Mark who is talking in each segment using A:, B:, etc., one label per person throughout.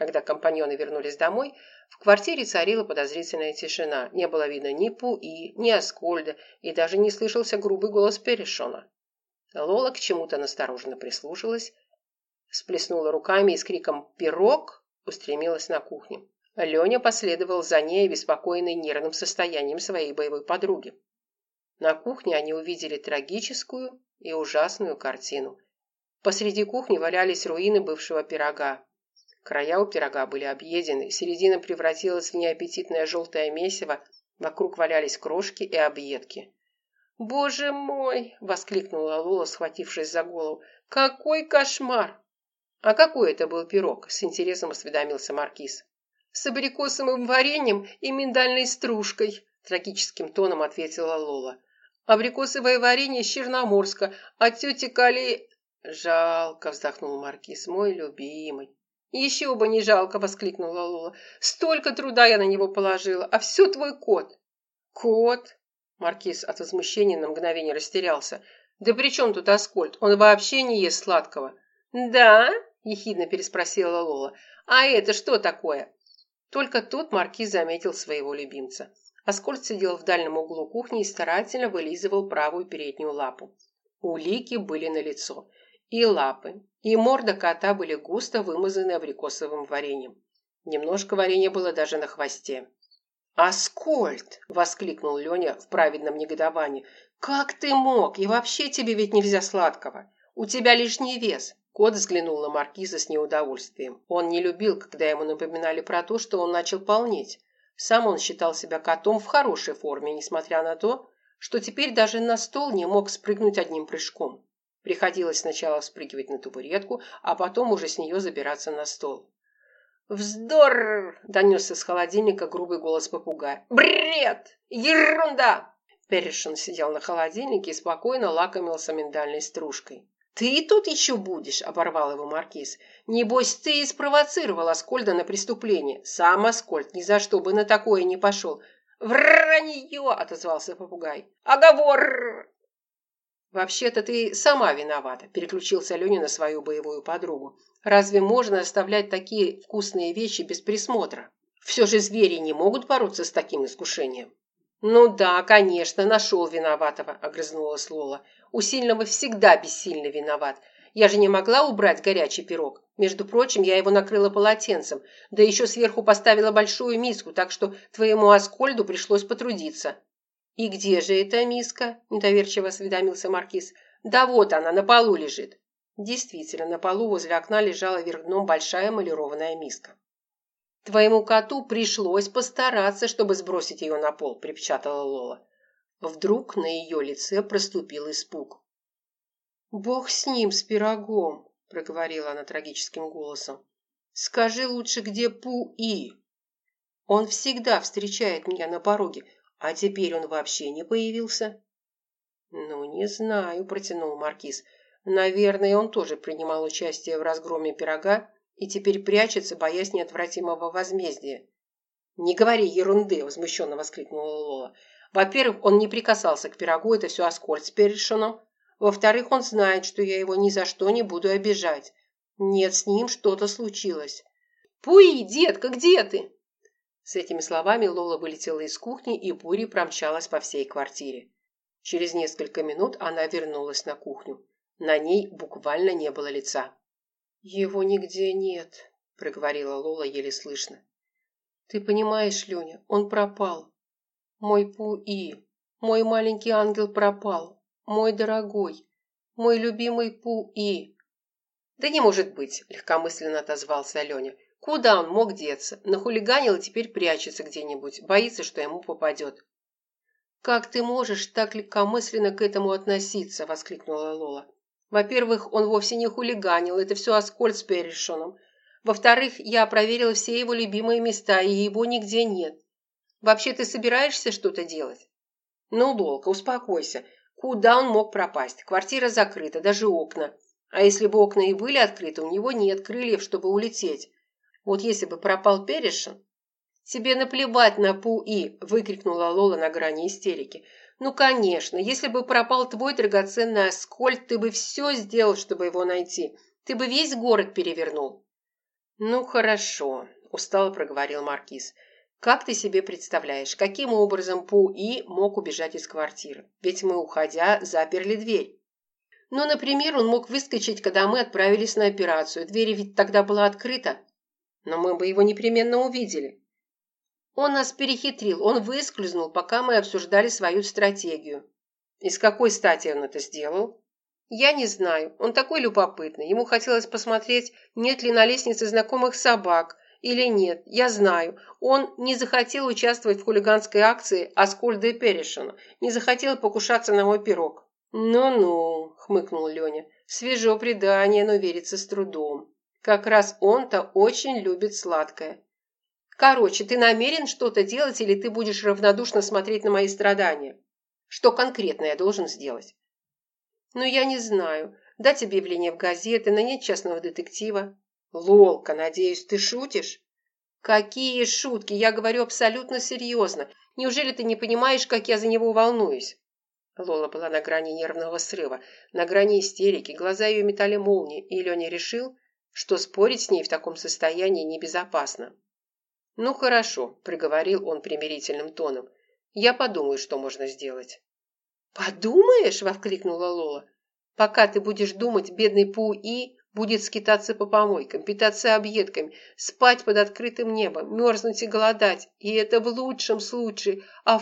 A: Когда компаньоны вернулись домой, в квартире царила подозрительная тишина. Не было видно ни Пуи, ни Аскольда, и даже не слышался грубый голос Перешона. Лола к чему-то настороженно прислушалась, всплеснула руками и с криком «Пирог!» устремилась на кухню. Леня последовал за ней, обеспокоенный нервным состоянием своей боевой подруги. На кухне они увидели трагическую и ужасную картину. Посреди кухни валялись руины бывшего пирога. Края у пирога были объедены, середина превратилась в неаппетитное желтое месиво, вокруг валялись крошки и объедки. «Боже мой!» – воскликнула Лола, схватившись за голову. «Какой кошмар!» «А какой это был пирог?» – с интересом осведомился маркиз. «С абрикосовым вареньем и миндальной стружкой», – трагическим тоном ответила Лола. «Абрикосовое варенье с Черноморска, от тети Кали...» «Жалко», – вздохнул маркиз, – «мой любимый». «Еще бы не жалко!» – воскликнула Лола. «Столько труда я на него положила, а все твой кот!» «Кот?» – маркиз от возмущения на мгновение растерялся. «Да при чем тут Аскольд? Он вообще не ест сладкого». «Да?» – ехидно переспросила Лола. «А это что такое?» Только тут маркиз заметил своего любимца. Аскольд сидел в дальнем углу кухни и старательно вылизывал правую переднюю лапу. Улики были налицо. И лапы, и морда кота были густо вымазаны абрикосовым вареньем. Немножко варенья было даже на хвосте. «Аскольд!» – воскликнул Леня в праведном негодовании. «Как ты мог? И вообще тебе ведь нельзя сладкого. У тебя лишний вес». Кот взглянул на маркиза с неудовольствием. Он не любил, когда ему напоминали про то, что он начал полнеть. Сам он считал себя котом в хорошей форме, несмотря на то, что теперь даже на стол не мог спрыгнуть одним прыжком. Приходилось сначала спрыгивать на табуретку, а потом уже с нее забираться на стол. «Вздор!» – донесся с холодильника грубый голос попугая. «Бред! Ерунда!» Перешин сидел на холодильнике и спокойно лакомился миндальной стружкой. «Ты и тут еще будешь!» – оборвал его маркиз. «Небось, ты и спровоцировал Аскольда на преступление. Сам Аскольд ни за что бы на такое не пошел». «Вранье!» – отозвался попугай. «Оговор!» «Вообще-то ты сама виновата», – переключился Леня на свою боевую подругу. «Разве можно оставлять такие вкусные вещи без присмотра? Все же звери не могут бороться с таким искушением». «Ну да, конечно, нашел виноватого», – огрызнулась Лола. «У сильного всегда бессильно виноват. Я же не могла убрать горячий пирог. Между прочим, я его накрыла полотенцем, да еще сверху поставила большую миску, так что твоему Аскольду пришлось потрудиться». «И где же эта миска?» – недоверчиво осведомился маркиз. «Да вот она, на полу лежит». Действительно, на полу возле окна лежала вверх дном большая эмалированная миска. «Твоему коту пришлось постараться, чтобы сбросить ее на пол», – припечатала Лола. Вдруг на ее лице проступил испуг. «Бог с ним, с пирогом», – проговорила она трагическим голосом. «Скажи лучше, где Пуи? Он всегда встречает меня на пороге. А теперь он вообще не появился?» «Ну, не знаю», – протянул маркиз. «Наверное, он тоже принимал участие в разгроме пирога и теперь прячется, боясь неотвратимого возмездия». «Не говори ерунды», – возмущенно воскликнула Лола. «Во-первых, он не прикасался к пирогу, это все Аскольд с Перешином. Во-вторых, он знает, что я его ни за что не буду обижать. Нет, с ним что-то случилось». «Пуи, детка, где ты?» С этими словами Лола вылетела из кухни и бурей промчалась по всей квартире. Через несколько минут она вернулась на кухню. На ней буквально не было лица. «Его нигде нет», – проговорила Лола еле слышно. «Ты понимаешь, Леня, он пропал. Мой Пуи, мой маленький ангел пропал. Мой дорогой, мой любимый Пуи». «Да не может быть», – легкомысленно отозвался Леня. «Куда он мог деться? Нахулиганил и теперь прячется где-нибудь, боится, что ему попадет». «Как ты можешь так легкомысленно к этому относиться?» – воскликнула Лола. «Во-первых, он вовсе не хулиганил, это все Аскольд с Перешином. Во-вторых, я проверила все его любимые места, и его нигде нет. Вообще, ты собираешься что-то делать?» «Ну, Лолка, успокойся. Куда он мог пропасть? Квартира закрыта, даже окна. А если бы окна и были открыты, у него нет крыльев, чтобы улететь. Вот если бы пропал Перешин...» «Тебе наплевать на Пуи!» – выкрикнула Лола на грани истерики. «Ну, конечно, если бы пропал твой драгоценный Аскольд, ты бы все сделал, чтобы его найти. Ты бы весь город перевернул». «Ну, хорошо», – устало проговорил Маркиз. «Как ты себе представляешь, каким образом Пу-И мог убежать из квартиры? Ведь мы, уходя, заперли дверь». «Ну, например, он мог выскочить, когда мы отправились на операцию. Дверь ведь тогда была открыта. Но мы бы его непременно увидели». «Он нас перехитрил, он выскользнул, пока мы обсуждали свою стратегию». «И с какой стати он это сделал?» «Я не знаю. Он такой любопытный. Ему хотелось посмотреть, нет ли на лестнице знакомых собак. Или нет. Я знаю. Он не захотел участвовать в хулиганской акции Аскольда и Перешина. Не захотел покушаться на мой пирог». «Ну-ну», – хмыкнул Леня. «Свежо предание, но верится с трудом. Как раз он-то очень любит сладкое. Короче, ты намерен что-то делать или ты будешь равнодушно смотреть на мои страдания? Что конкретно я должен сделать?» «Ну, я не знаю. Дать объявление в газеты, нанять частного детектива». «Лолка, надеюсь, ты шутишь?» «Какие шутки? Я говорю абсолютно серьезно. Неужели ты не понимаешь, как я за него волнуюсь?» Лола была на грани нервного срыва, на грани истерики, глаза ее метали молнии, и Леня решил, что спорить с ней в таком состоянии небезопасно. «Ну, хорошо», – приговорил он примирительным тоном. «Я подумаю, что можно сделать». «Подумаешь?» – воскликнула Лола. «Пока ты будешь думать, бедный Пу-И будет скитаться по помойкам, питаться объедками, спать под открытым небом, мерзнуть и голодать. И это в лучшем случае, а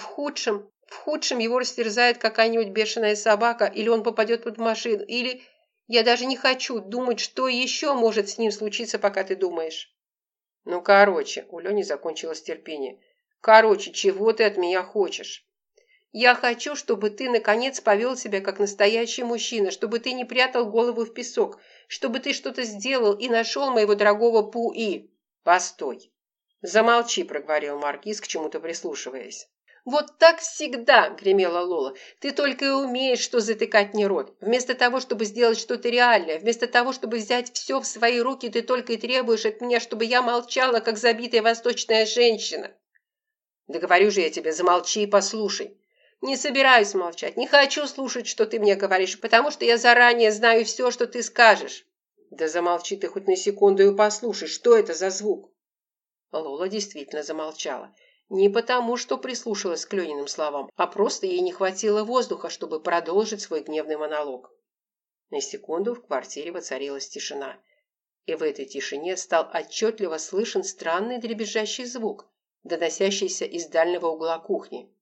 A: в худшем его растерзает какая-нибудь бешеная собака, или он попадет под машину, или... Я даже не хочу думать, что еще может с ним случиться, пока ты думаешь». «Ну, короче», – у Лени закончилось терпение. «Короче, чего ты от меня хочешь?» «Я хочу, чтобы ты, наконец, повел себя как настоящий мужчина, чтобы ты не прятал голову в песок, чтобы ты что-то сделал и нашел моего дорогого Пу-И». «Постой». «Замолчи», – проговорил Маркиз, к чему-то прислушиваясь. «Вот так всегда!» – гремела Лола. «Ты только и умеешь, что затыкать мне рот. Вместо того, чтобы сделать что-то реальное, вместо того, чтобы взять все в свои руки, ты только и требуешь от меня, чтобы я молчала, как забитая восточная женщина». «Да говорю же я тебе, замолчи и послушай». «Не собираюсь молчать, не хочу слушать, что ты мне говоришь, потому что я заранее знаю все, что ты скажешь». «Да замолчи ты хоть на секунду и послушай, что это за звук?» Лола действительно замолчала. Не потому, что прислушалась к Лениным словам, а просто ей не хватило воздуха, чтобы продолжить свой гневный монолог. На секунду в квартире воцарилась тишина. И в этой тишине стал отчетливо слышен странный дребезжащий звук, доносящийся из дальнего угла кухни.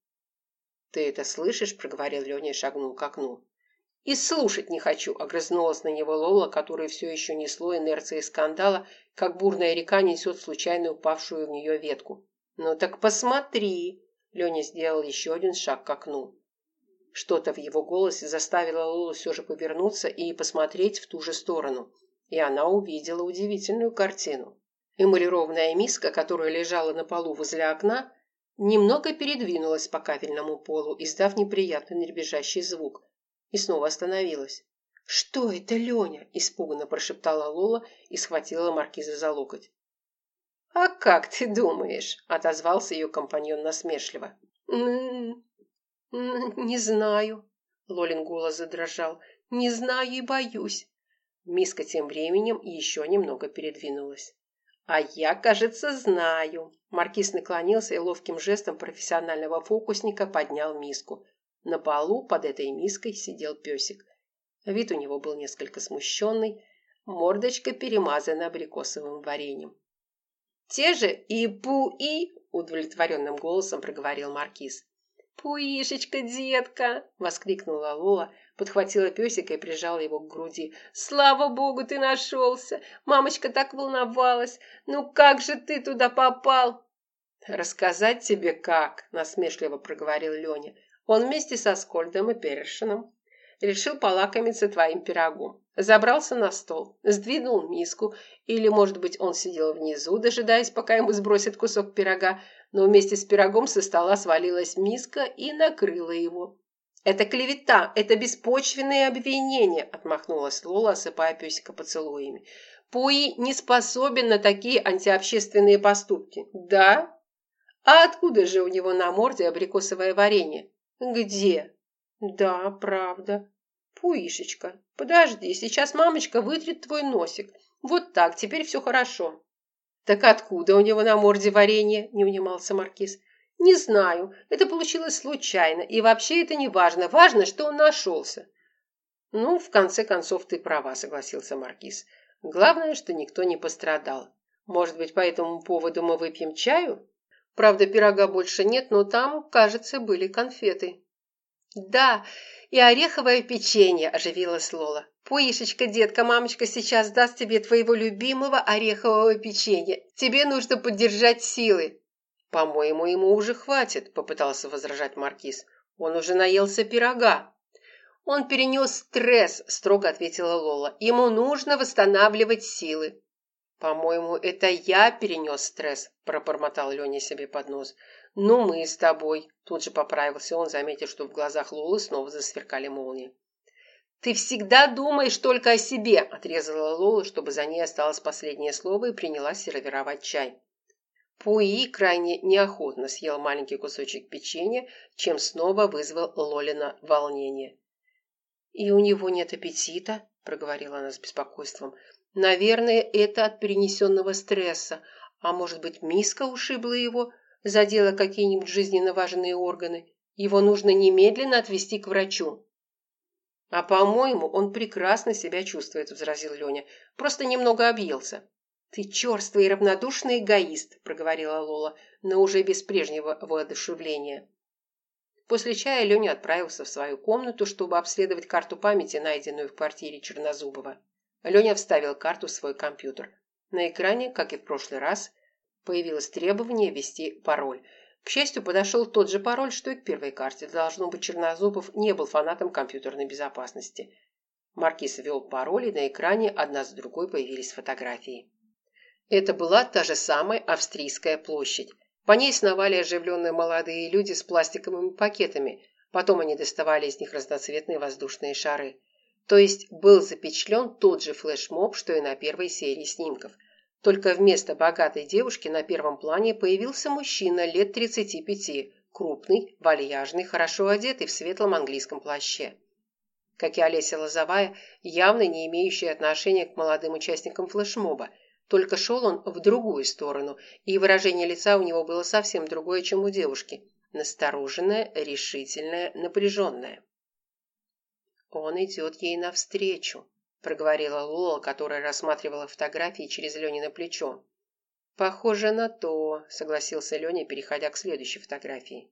A: «Ты это слышишь?» – проговорил Леня и шагнул к окну. «И слушать не хочу!» – огрызнулась на него Лола, которая все еще несло инерцией скандала, как бурная река несет случайно упавшую в нее ветку. «Ну так посмотри!» – Леня сделал еще один шаг к окну. Что-то в его голосе заставило Лолу все же повернуться и посмотреть в ту же сторону. И она увидела удивительную картину. Эмалированная миска, которая лежала на полу возле окна, немного передвинулась по кафельному полу, издав неприятный дребезжащий звук, и снова остановилась. «Что это, Леня?» – испуганно прошептала Лола и схватила маркиза за локоть. «А как ты думаешь?» – отозвался ее компаньон насмешливо. «Не знаю». Лолин голос задрожал. «Не знаю и боюсь». Миска тем временем еще немного передвинулась. «А я, кажется, знаю». Маркиз наклонился и ловким жестом профессионального фокусника поднял миску. На полу под этой миской сидел песик. Вид у него был несколько смущенный, мордочка перемазана абрикосовым вареньем. «Те же и Пу-И!» – удовлетворенным голосом проговорил Маркиз. «Пуишечка, детка!» – воскликнула Лола, подхватила песика и прижала его к груди. «Слава богу, ты нашелся! Мамочка так волновалась! Ну как же ты туда попал?» «Рассказать тебе как?» – насмешливо проговорил Леня. «Он вместе со Скольдом и Перешином решил полакомиться твоим пирогом. Забрался на стол, сдвинул миску, или, может быть, он сидел внизу, дожидаясь, пока ему сбросят кусок пирога, но вместе с пирогом со стола свалилась миска и накрыла его. «Это клевета, это беспочвенные обвинения», – отмахнулась Лола, осыпая песика поцелуями. «Пуи не способен на такие антиобщественные поступки». «Да? А откуда же у него на морде абрикосовое варенье?» «Где?» «Да, правда». «Пуишечка, подожди, сейчас мамочка вытрет твой носик. Вот так, теперь все хорошо». «Так откуда у него на морде варенье?» – не унимался маркиз. «Не знаю. Это получилось случайно. И вообще это не важно. Важно, что он нашелся». «Ну, в конце концов, ты права», – согласился маркиз. «Главное, что никто не пострадал. Может быть, по этому поводу мы выпьем чаю? Правда, пирога больше нет, но там, кажется, были конфеты». «Да, и ореховое печенье», – оживилась Лола. «Пуишечка, детка, мамочка сейчас даст тебе твоего любимого орехового печенья. Тебе нужно поддержать силы». «По-моему, ему уже хватит», – попытался возражать маркиз. «Он уже наелся пирога». «Он перенес стресс», – строго ответила Лола. «Ему нужно восстанавливать силы». «По-моему, это я перенес стресс», – пробормотал Леня себе под нос. «Ну, мы с тобой», – тут же поправился он, заметив, что в глазах Лолы снова засверкали молнии. «Ты всегда думаешь только о себе», – отрезала Лола, чтобы за ней осталось последнее слово, и принялась сервировать чай. Пуи крайне неохотно съел маленький кусочек печенья, чем снова вызвал Лолина волнение. «И у него нет аппетита», – проговорила она с беспокойством. «Наверное, это от перенесенного стресса. А может быть, миска ушибла его, задела какие-нибудь жизненно важные органы? Его нужно немедленно отвезти к врачу». «А, по-моему, он прекрасно себя чувствует», – возразил Леня. «Просто немного объелся». «Ты черствый и равнодушный эгоист», – проговорила Лола, но уже без прежнего воодушевления. После чая Леня отправился в свою комнату, чтобы обследовать карту памяти, найденную в квартире Чернозубова. Леня вставил карту в свой компьютер. На экране, как и в прошлый раз, появилось требование ввести пароль. К счастью, подошел тот же пароль, что и к первой карте. Должно быть, Чернозубов не был фанатом компьютерной безопасности. Маркиз ввел пароль, и на экране одна за другой появились фотографии. Это была та же самая Австрийская площадь. По ней сновали оживленные молодые люди с пластиковыми пакетами. Потом они доставали из них разноцветные воздушные шары. То есть был запечатлен тот же флешмоб, что и на первой серии снимков. Только вместо богатой девушки на первом плане появился мужчина лет 35, крупный, вальяжный, хорошо одетый в светлом английском плаще. Как и Олеся Лозовая, явно не имеющая отношения к молодым участникам флешмоба. Только шел он в другую сторону, и выражение лица у него было совсем другое, чем у девушки. Настороженное, решительное, напряженное. «Он идет ей навстречу», – проговорила Лола, которая рассматривала фотографии через Ленино плечо. «Похоже на то», – согласился Леня, переходя к следующей фотографии.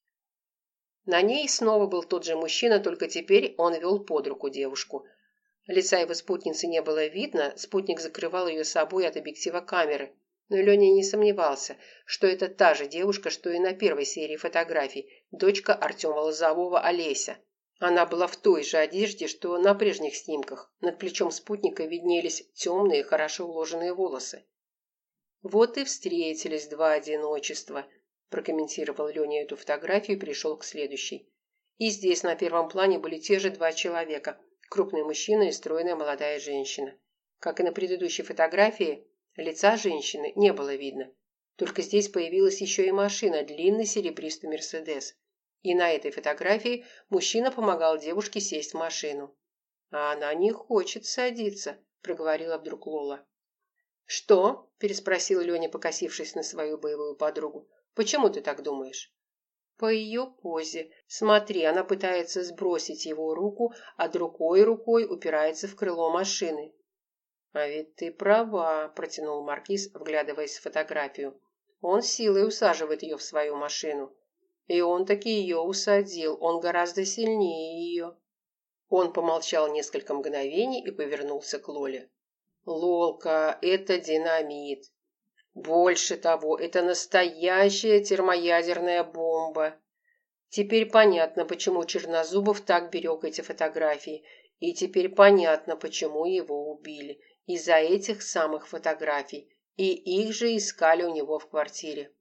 A: На ней снова был тот же мужчина, только теперь он вел под руку девушку. Лица его спутницы не было видно, спутник закрывал ее собой от объектива камеры. Но Леня не сомневался, что это та же девушка, что и на первой серии фотографий, дочка Артема Лозового Олеся. Она была в той же одежде, что на прежних снимках. Над плечом спутника виднелись темные, хорошо уложенные волосы. «Вот и встретились два одиночества», – прокомментировал Леня эту фотографию и перешел к следующей. И здесь на первом плане были те же два человека – крупный мужчина и стройная молодая женщина. Как и на предыдущей фотографии, лица женщины не было видно. Только здесь появилась еще и машина, длинный серебристый «Мерседес». И на этой фотографии мужчина помогал девушке сесть в машину. «А она не хочет садиться», – проговорила вдруг Лола. «Что?» – переспросил Леня, покосившись на свою боевую подругу. «Почему ты так думаешь?» «По ее позе. Смотри, она пытается сбросить его руку, а другой рукой упирается в крыло машины». «А ведь ты права», – протянул маркиз, вглядываясь в фотографию. «Он силой усаживает ее в свою машину». И он таки ее усадил, он гораздо сильнее ее. Он помолчал несколько мгновений и повернулся к Лоле. «Лолка, это динамит. Больше того, это настоящая термоядерная бомба». Теперь понятно, почему Чернозубов так берег эти фотографии. И теперь понятно, почему его убили. Из-за этих самых фотографий. И их же искали у него в квартире.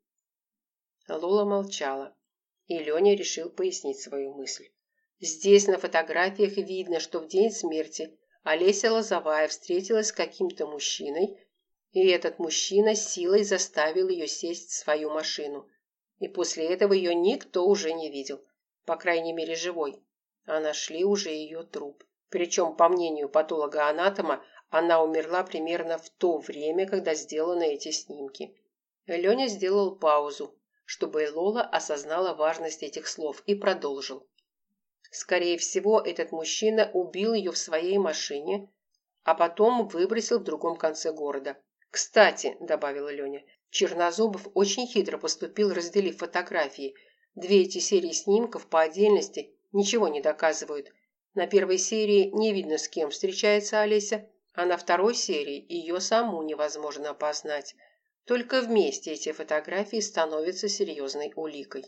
A: Лола молчала. И Леня решил пояснить свою мысль. Здесь на фотографиях видно, что в день смерти Олеся Лозовая встретилась с каким-то мужчиной, и этот мужчина силой заставил ее сесть в свою машину. И после этого ее никто уже не видел, по крайней мере живой. А нашли уже ее труп. Причем, по мнению патолога-анатома, Она умерла примерно в то время, когда сделаны эти снимки. Леня сделал паузу, чтобы Лола осознала важность этих слов, и продолжил. Скорее всего, этот мужчина убил ее в своей машине, а потом выбросил в другом конце города. «Кстати», – добавила Леня, – Чернозубов очень хитро поступил, разделив фотографии. Две эти серии снимков по отдельности ничего не доказывают. На первой серии не видно, с кем встречается Олеся, а на второй серии ее саму невозможно опознать. Только вместе эти фотографии становятся серьезной уликой.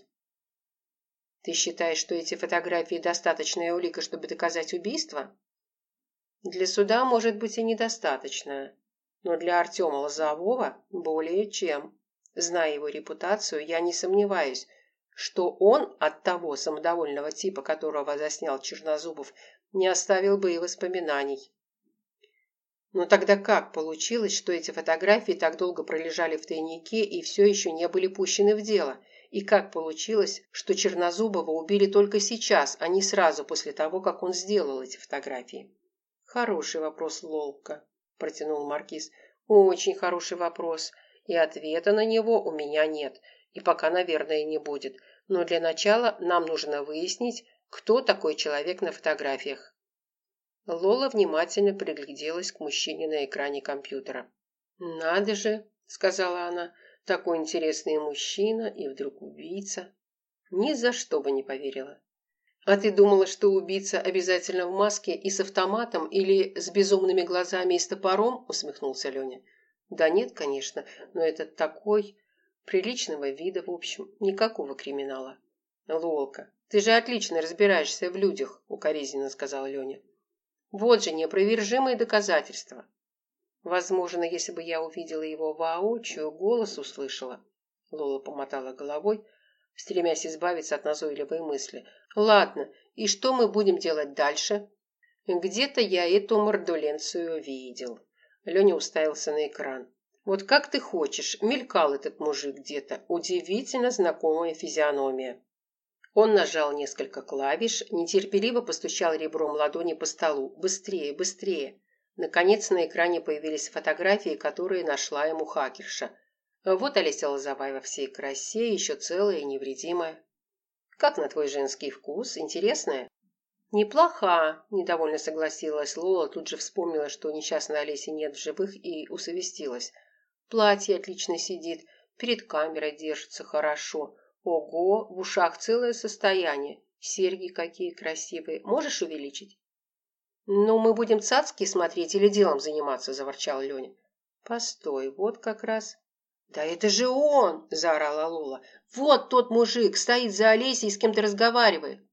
A: «Ты считаешь, что эти фотографии достаточная улика, чтобы доказать убийство?» «Для суда, может быть, и недостаточно. Но для Артема Лозового более чем. Зная его репутацию, я не сомневаюсь, что он от того самодовольного типа, которого заснял Чернозубов, не оставил бы и воспоминаний». «Но тогда как получилось, что эти фотографии так долго пролежали в тайнике и все еще не были пущены в дело? И как получилось, что Чернозубова убили только сейчас, а не сразу после того, как он сделал эти фотографии?» «Хороший вопрос, Лолка», – протянул Маркиз. «Очень хороший вопрос, и ответа на него у меня нет, и пока, наверное, не будет. Но для начала нам нужно выяснить, кто такой человек на фотографиях». Лола внимательно пригляделась к мужчине на экране компьютера. «Надо же», – сказала она, – «такой интересный мужчина и вдруг убийца». Ни за что бы не поверила. «А ты думала, что убийца обязательно в маске и с автоматом или с безумными глазами и с топором?» – усмехнулся Леня. «Да нет, конечно, но это такой приличного вида, в общем, никакого криминала». «Лолка, ты же отлично разбираешься в людях», – укоризненно сказал Леня. «Вот же неопровержимые доказательства». «Возможно, если бы я увидела его воочию, голос услышала». Лола помотала головой, стремясь избавиться от назойливой мысли. «Ладно, и что мы будем делать дальше?» «Где-то я эту мордуленцию видел». Леня уставился на экран. «Вот как ты хочешь, мелькал этот мужик где-то. Удивительно знакомая физиономия». Он нажал несколько клавиш, нетерпеливо постучал ребром ладони по столу. «Быстрее, быстрее!» Наконец на экране появились фотографии, которые нашла ему хакерша. Вот Олеся Лозовая во всей красе, еще целая и невредимая. «Как на твой женский вкус? Интересная?» «Неплоха», – недовольно согласилась Лола, тут же вспомнила, что несчастной Олеси нет в живых, и усовестилась. «Платье отлично сидит, перед камерой держится хорошо. Ого, в ушах целое состояние. Серьги какие красивые. Можешь увеличить?» «Ну, мы будем цацки смотреть или делом заниматься», – заворчал Леня. «Постой, вот как раз». «Да это же он!» – заорала Лола. «Вот тот мужик стоит за Олесей и с кем-то разговаривает».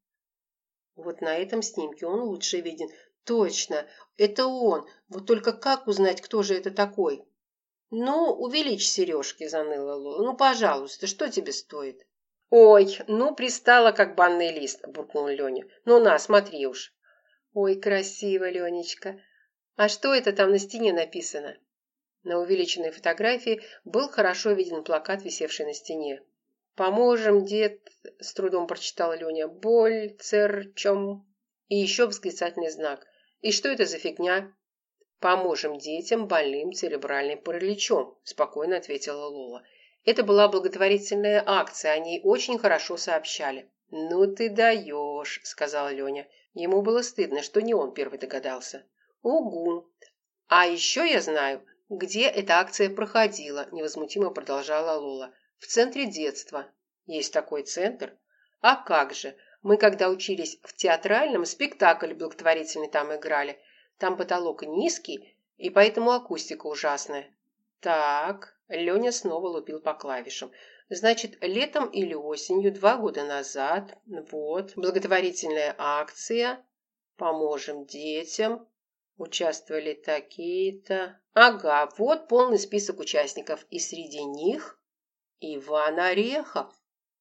A: «Вот на этом снимке он лучше виден. Точно, это он. Вот только как узнать, кто же это такой?» «Ну, увеличь сережки», – заныла Лола. «Ну, пожалуйста, что тебе стоит?» «Ой, ну пристала, как банный лист», – буркнул Леня. «Ну на, смотри уж». «Ой, красиво, Ленечка. А что это там на стене написано?» На увеличенной фотографии был хорошо виден плакат, висевший на стене. «Поможем, дед», – с трудом прочитал Леня, – «больцерчом». И еще восклицательный знак. «И что это за фигня?» «Поможем детям, больным церебральным параличом», – спокойно ответила Лола. «Это была благотворительная акция, о ней очень хорошо сообщали». «Ну ты даешь», – сказал Леня. Ему было стыдно, что не он первый догадался. «Угу. А еще я знаю, где эта акция проходила», – невозмутимо продолжала Лола. «В центре детства. Есть такой центр? А как же, мы когда учились в театральном, спектакль благотворительный там играли. Там потолок низкий, и поэтому акустика ужасная». «Так», – Леня снова лупил по клавишам. «Значит, летом или осенью 2 года назад, вот, благотворительная акция, поможем детям, участвовали такие-то». Ага, вот полный список участников, и среди них Иван Орехов.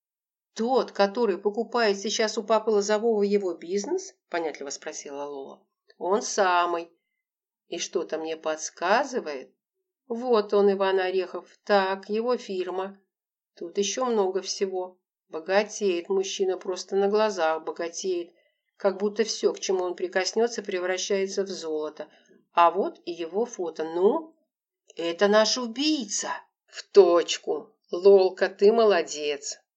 A: «Тот, который покупает сейчас у папы Лозового его бизнес?» – понятливо спросила Лола. «Он самый. И что-то мне подсказывает. Вот он, Иван Орехов. Так, его фирма. Тут еще много всего. Богатеет мужчина, просто на глазах богатеет. Как будто все, к чему он прикоснется, превращается в золото. А вот и его фото. Ну, это наш убийца. В точку. Лолка, ты молодец.